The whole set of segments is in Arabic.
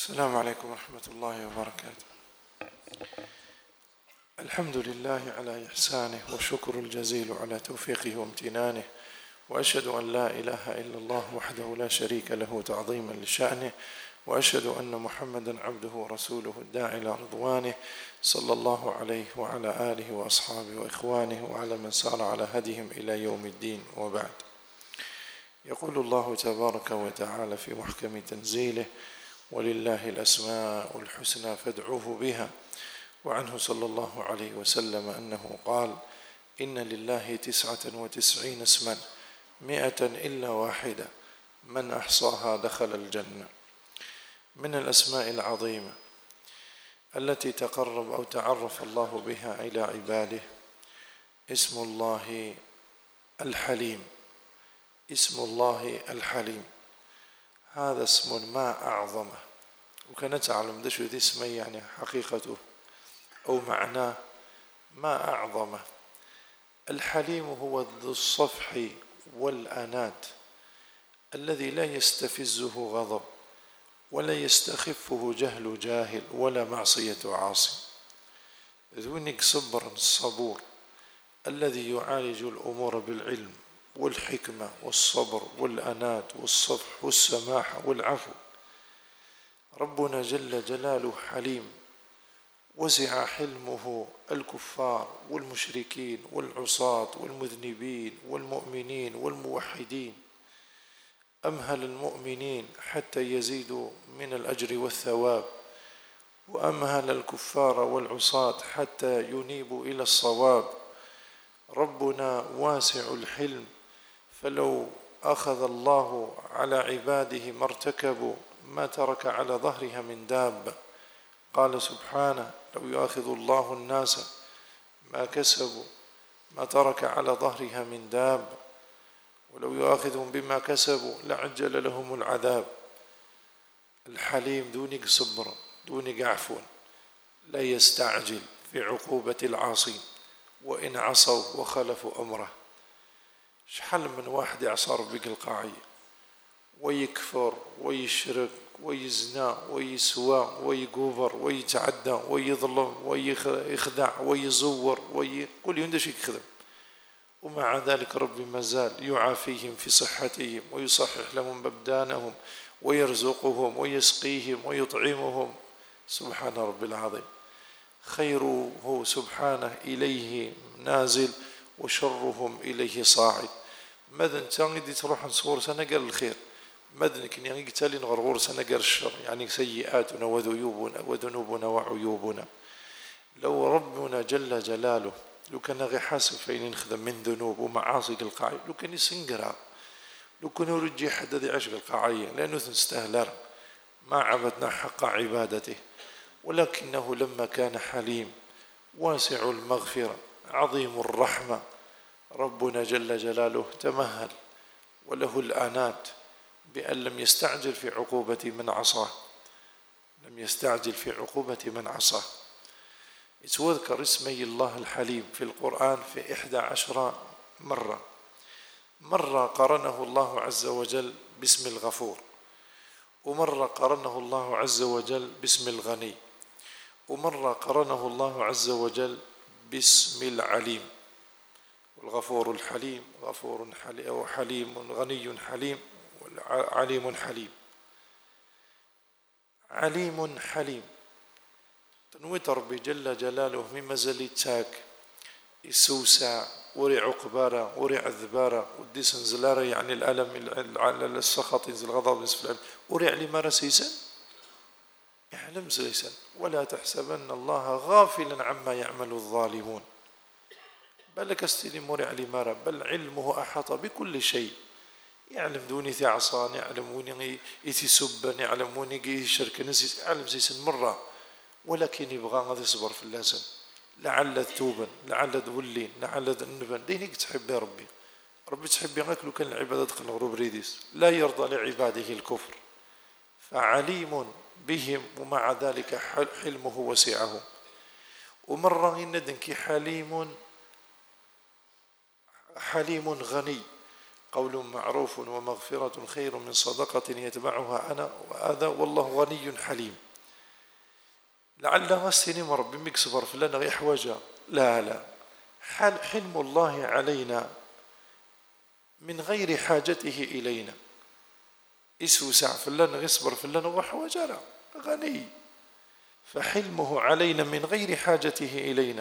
السلام عليكم ورحمة الله وبركاته. الحمد لله على إحسانه وشكر الجزيل على توفيقه وامتنانه، وأشهد أن لا إله إلا الله وحده لا شريك له تعظيما لشأنه، وأشهد أن محمدا عبده ورسوله الداعي إلى رضوانه، صلى الله عليه وعلى آله وأصحابه وإخوانه وعلى من سار على هديهم إلى يوم الدين، وبعد. يقول الله تبارك وتعالى في محكم تنزيله: ولله الأسماء الحسنى فادعوه بها. وعنه صلى الله عليه وسلم أنه قال: إن لله 99 اسما 100 إلا واحدة، من أحصاها دخل الجنة. من الأسماء العظيمة التي تقرب أو تعرف الله بها إلى عباده اسم الله الحليم. اسم الله الحليم هذا اسم ما أعظمه، وكان تعلم ده شو ذي اسمه يعني حقيقته أو معناه ما أعظمه. الحليم هو ذو الصفح والأنات الذي لا يستفزه غضب ولا يستخفه جهل جاهل ولا معصية عاصي. ذونك صبر صبور الذي يعالج الأمور بالعلم والحكمة والصبر والأنات والصفح والسماحة والعفو. ربنا جل جلاله حليم، وسع حلمه الكفار والمشركين والعصاة والمذنبين والمؤمنين والموحدين. أمهل المؤمنين حتى يزيدوا من الأجر والثواب، وأمهل الكفار والعصاة حتى ينيبوا إلى الصواب. ربنا واسع الحلم، فلو أخذ الله على عباده ما ارتكبوا ما ترك على ظهرها من دابة. قال سبحانه: لو يؤاخذ الله الناس ما كسبوا ما ترك على ظهرها من دابة، ولو يؤاخذهم بما كسبوا لعجل لهم العذاب. الحليم دونك صبر دونك عفو، لا يستعجل في عقوبة العاصين وإن عصوا وخلفوا أمره. شحال من واحد يعصى ربك القاعية ويكفر ويشرك ويزنى ويسوى ويقوبر ويتعدى ويظلم ويخدع ويزور كل يوم شيء يخدم، ومع ذلك ربي ما زال يعافيهم في صحتهم ويصحح لهم أبدانهم ويرزقهم ويسقيهم ويطعمهم. سبحان رب العظيم. خيره سبحانه إليه نازل وشرهم إليه صاعد. ماذا تنغدي تروح نصور سنة قال الخير، ماذا كن يعني قتالين غرغور سنة قال الشر، يعني سيئاتنا وذنوبنا وعيوبنا. لو ربنا جل جلاله لو كان غي حاسب فين نخدم من ذنوب ومعاصي القاعية، لو كان يسنقرها، لو كان يرجي حد ذي عشق القاعية لأنه نستهلر ما عبدنا حق عبادته. ولكنه لما كان حليم واسع المغفرة عظيم الرحمة، ربنا جل جلاله تمهل وله الآنات بأن لم يستعجل في عقوبة من عصاه. لم يستعجل في عقوبة من عصاه. يتذكر اسمي الله الحليم في القرآن في 11 مرة. مرة قرنه الله عز وجل باسم الغفور، ومرة قرنه الله عز وجل باسم الغني، ومرة قرنه الله عز وجل باسم العليم. والغفور الحليم غفور حليم أو حليم غني حليم، عليم حليم. عليم حليم تنويت ربي جل جلاله مما زليتاك السوسع وري عقبارة وري عذبارة وديس انزلارة، يعني الألم على السخط ينزل غضب نصف الألم وري علي ما رسيسا يعلم سيسا. ولا تحسبن الله غافلا عما يعمل الظالمون، بل كستلي موري علي مارا، بل علمه أحاط بكل شيء. يعلم دوني ثعصان، يعلم وني يتسبن، يعلم وني يشرك نسيس، يعلم سيسن مرة. ولكن يبغى غادي يصبر في اللازم، لعل توبا لعل تولين لعل النبان. دينك تحب يا ربي، ربي تحب ياك لو كان العبادة تدخل غروب ريديس. لا يرضى لعباده الكفر، فعليم بهم ومع ذلك حلمه وسعه. ومرة يندنك حليم غني. قول معروف ومغفرة خير من صدقة يتبعها أنا وآذى والله غني حليم. لعل غسني مربي مكسبر فلان غي حوجة، لا حلم الله علينا من غير حاجته إلينا. يسوسع فلان غيصبر فلان وحوجة، لا غني، فحلمه علينا من غير حاجته إلينا.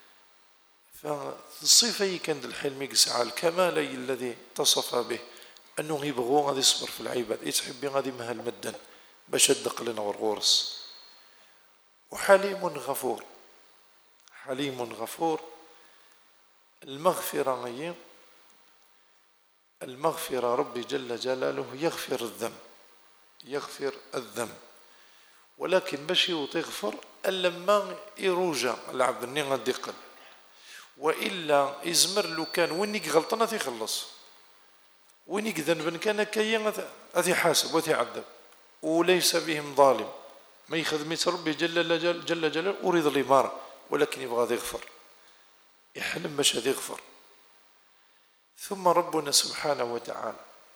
فالصفة كان الحلم يسعى الكمال الذي اتصف به، أنه يبغو غادي يصبر في العباد، يتحب غادي مهل مدا باش يدق لنا غرغورس. وحليم غفور، حليم غفور. المغفرة ربي جل جلاله يغفر الذنب، ولكن باش يغفر لما يروجع العبد ني غادي يقل، وإلا يزمر لو كان وينك غلطنا تيخلص، وينك ذنب كان كاين غادي يحاسب وتعذب، وليس بهم ظالم، ما يخدمش ربي جل جلاله أريد الإمارة، ولكن يبغى يغفر، يحلم باش يغفر. ثم ربنا سبحانه وتعالى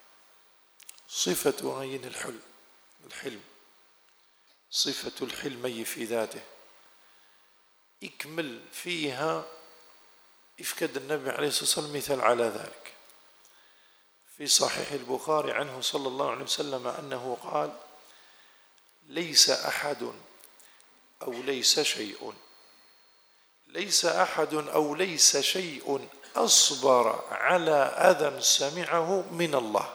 صفة عين الحلم، صفة الحلمي في ذاته يكمل فيها، يفكد النبي عليه الصلاة والسلام مثال على ذلك في صحيح البخاري عنه صلى الله عليه وسلم أنه قال: ليس أحد أو ليس شيء أصبر على أذى سمعه من الله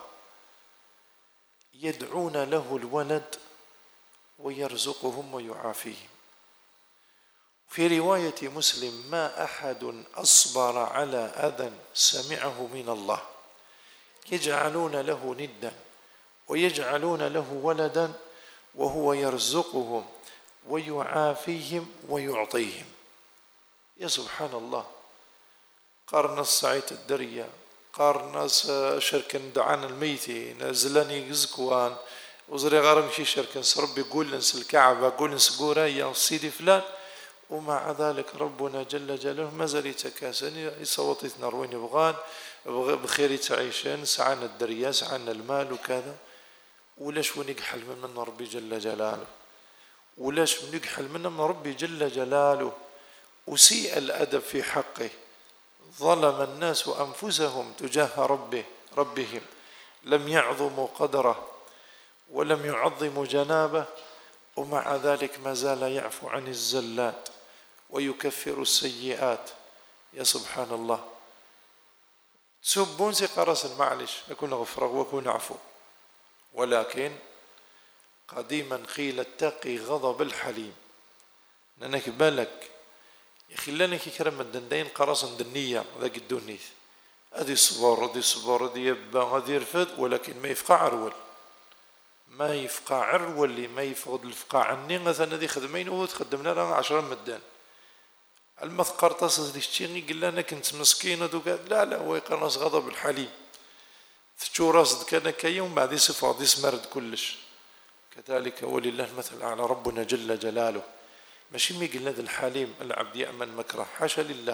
يدعون له الولد ويرزقهم ويعافيهم. في رواية مسلم: ما أحد أصبر على أذى سمعه من الله يجعلون له ندا ويجعلون له ولدا وهو يرزقهم ويعافيهم ويعطيهم. يا سبحان الله، قارنا الصعيد الدرية، قارنا شركة دعان الميتين زلاني يزكوان وزري غارمشي شركة ربي يقول نس الكعبة، قول نس قورايا سيدي فلان، ومع ذلك ربنا جل جلاله مازال يتكاسن يصوتنا روين يبغان بخير تعيشين، سعنا الدريا سعنا المال وكذا. ولاش ونقحل من ربي جل جلاله، ولاش ونقحل من ربي جل جلاله، وسيء الأدب في حقه. ظلم الناس أنفسهم تجاه ربهم، لم يعظموا قدره ولم يعظموا جنابه، ومع ذلك ما زال يعفو عن الزلات ويكفر السيئات. يا سبحان الله، تسبون قرص معلش نكون غفر وكون عفو، ولكن قديما قيل اتقي غضب الحليم. لأنك بالك يا أخي لنا كرم الدندين قرص الدنية ذاك الدنيث، هذه صبر هذه يبا هذه يرفض، ولكن ما يفقع عرول، ما يفقد الفقاع عني مثلا هذه خدمين وتخدمنا لنا 10 مدان المثقر تصل الشيء قال لنا كنت مسكينة وقال لا هو يقرص غضب الحليم تشو راس كان كيوم بعد يصفى يسمرد كلش. كذلك ولله المثل الأعلى ربنا جل جلاله، ماشي ميقل هذا الحليم العبد يأمن مكره، حاشا لله.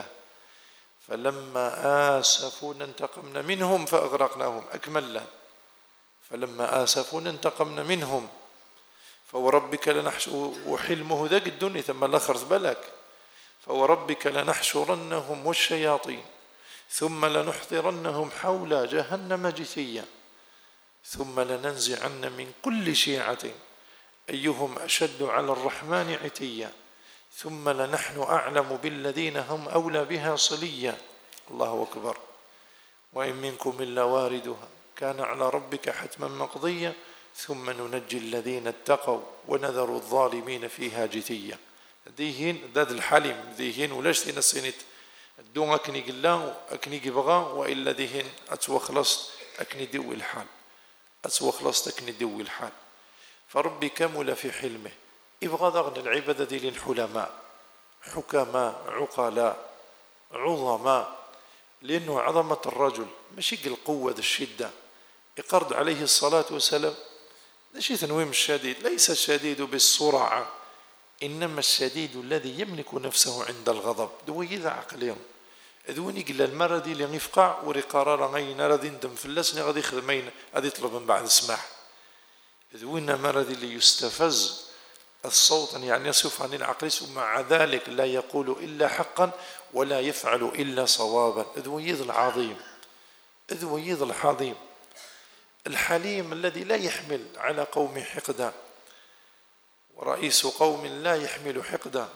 فلما آسفونا انتقمنا منهم فأغرقناهم، أكمل فلما آسفونا انتقمنا منهم فوربك لنحشر، وحلمه ذاك الدنيا ثم الآخر بالك، فوربك لنحشرنهم والشياطين ثم لنحضرنهم حول جهنم جثيا ثم لننزعن من كل شيعة أيهم أشد على الرحمن عتيا ثم لنحن أعلم بالذين هم أولى بها صليا. الله أكبر. وإن منكم إلا واردها كان على ربك حتما مقضيا ثم ننجي الذين اتقوا ونذر الظالمين فيها جثيا. ديهين ذات الحليم ديهين ولاش تنسينت الدون أكني قلان أكني قبغا وإلا ديهين أتوى خلصت أكني دوي الحال، أتوى خلصت أكني دوي الحال. فربي كمل في حلمه، يبغى ضغن العبادة دي للحلماء حكماء عقلاء عظماء، لأنه عظمة الرجل ماشي القوة ذا الشدة. يقرد عليه الصلاة والسلام شيء تنويم الشديد، ليس الشديد بالسرعة إنما الشديد الذي يملك نفسه عند الغضب. دوي ذا عقلهم ذوني قل المرضي اللي يفقع وري قرار غين غادي ندم فلسني غادي يخدمين غادي يطلب من بعد السماح. ذوينا مرضي اللي يستفز الصوت يعني يصف عن العقل ومع ذلك لا يقول إلا حقا ولا يفعل إلا صوابا. ذويذ العظيم، ذويذ الحظيم الحليم الذي لا يحمل على قوم حقدا، ورئيس قوم لا يحمل حقدا.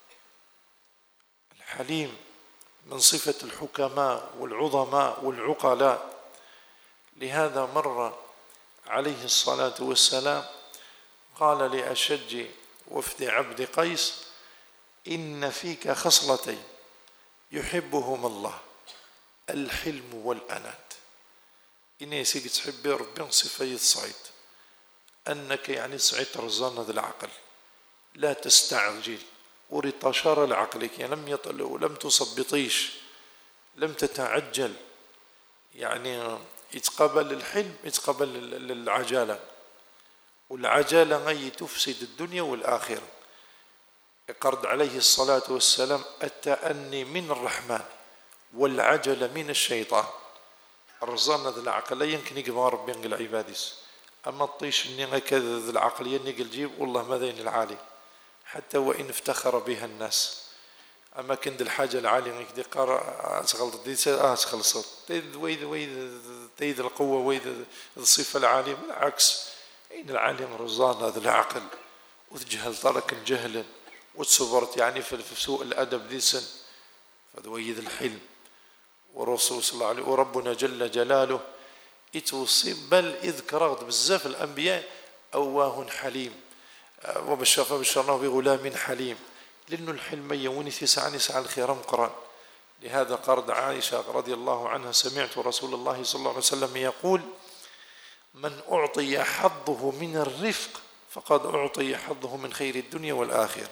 الحليم من صفة الحكماء والعظماء والعقلاء. لهذا مر عليه الصلاة والسلام قال لأشج وفد عبد قيس: إن فيك خصلتين يحبهما الله، الحلم والأنات. إني سيك تحبي ربي صفة صعيد، أنك يعني صعيد رزانة العقل، لا تستعجل ورطشار لعقلك، يعني لم يطل ولم تصبطيش، لم تتعجل. يعني يتقبل الحلم يتقبل العجالة، والعجالة غي تفسد الدنيا والآخرة. يقرد عليه الصلاة والسلام: التأني من الرحمن والعجلة من الشيطان. الرزانة ذي العقل لا يمكن يقبل ربي نقل عبادس، أما الطيش إني كذا ذي العقل ينقل جيب والله ماذين العالي حتى وإن افتخر بها الناس. أما كند الحاجة العالية يكدي قارأ أسغلط ديسة خلصت تيد القوة ويد الصفة العالية. بالعكس، إن العالم رزان هذا العقل وتجهل ترك جهلا وتصبرت يعني في سوء الأدب ديسا فذويد الحلم. والرسول صلى الله عليه وربنا جل جلاله يتوصي بل إذ كرغد بزاف الأنبياء أواه حليم وبشرناه بغلام حليم، لأنه الحلم يونس يسعى الخير مقران. لهذا قرد عائشة رضي الله عنها: سمعت رسول الله صلى الله عليه وسلم يقول: من أعطي حظه من الرفق فقد أعطي حظه من خير الدنيا والآخرة.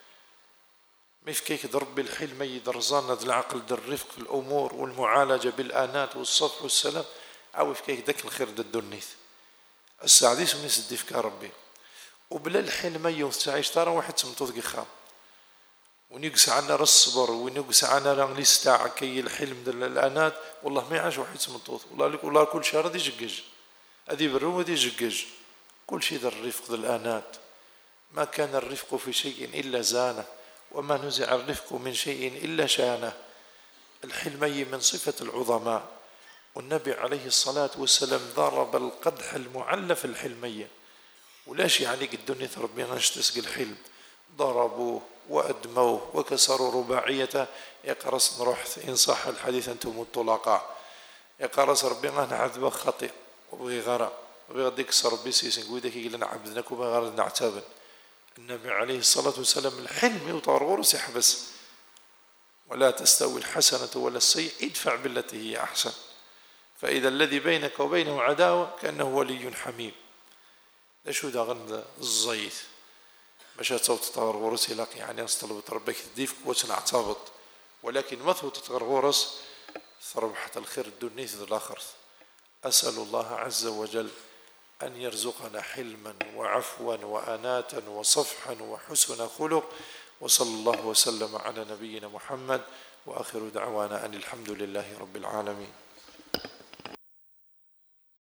مفكيك ضرب الحلم يدرزان ذا العقل در الرفق في الأمور والمعالجة بالآنات والصفح والسلام، أو فكيك ذاك الخير دا الدنيث السعديس من يسدي فكا ربي. وبلا الحلم يوثعيش ترى واحد سمتوذ خام ونقص عنا الصبر ونقص عنا الاستاع كي الحلم دل الانات. والله ما يعاش واحد سمتوذ والله كل شهر دي جقج ادي برو ودي جقج كل شيء ذا الرفق ذا الانات. ما كان الرفق في شيء الا زانه، وما نزع الرفق من شيء الا شانه. الحلمي من صفه العظماء، والنبي عليه الصلاه والسلام ضرب القدح المعلف الحلميه. ولاش يعني الدنيا ربي غاش تسقي الحلم، ضربوه وأدموه وكسروا رباعيته. يقرص نروح إن صح الحديث أنتم الطلقاء. يقرص ربي غانا عذبه خطئ وبغي غرا وبغي غادي يكسر ربي سيسن قويدك يقول لنا عبدناك وبغي غير نعتابن. النبي عليه الصلاة والسلام الحلم يطار غرس يحبس. ولا تستوي الحسنة ولا السيئة ادفع بالتي هي أحسن، فإذا الذي بينك وبينه عداوة كأنه ولي حميم. شو دا غند الزيت باش تصوت تغرغرس يلاقي يعني استلبت ربك تديف قوة اعتابط، ولكن ما ثبت تغرغرس فربحة الخير الدنيا الآخر. أسأل الله عز وجل أن يرزقنا حلما وعفوا وأناتا وصفحا وحسن خلق. وصلى الله وسلم على نبينا محمد، وآخر دعوانا أن الحمد لله رب العالمين.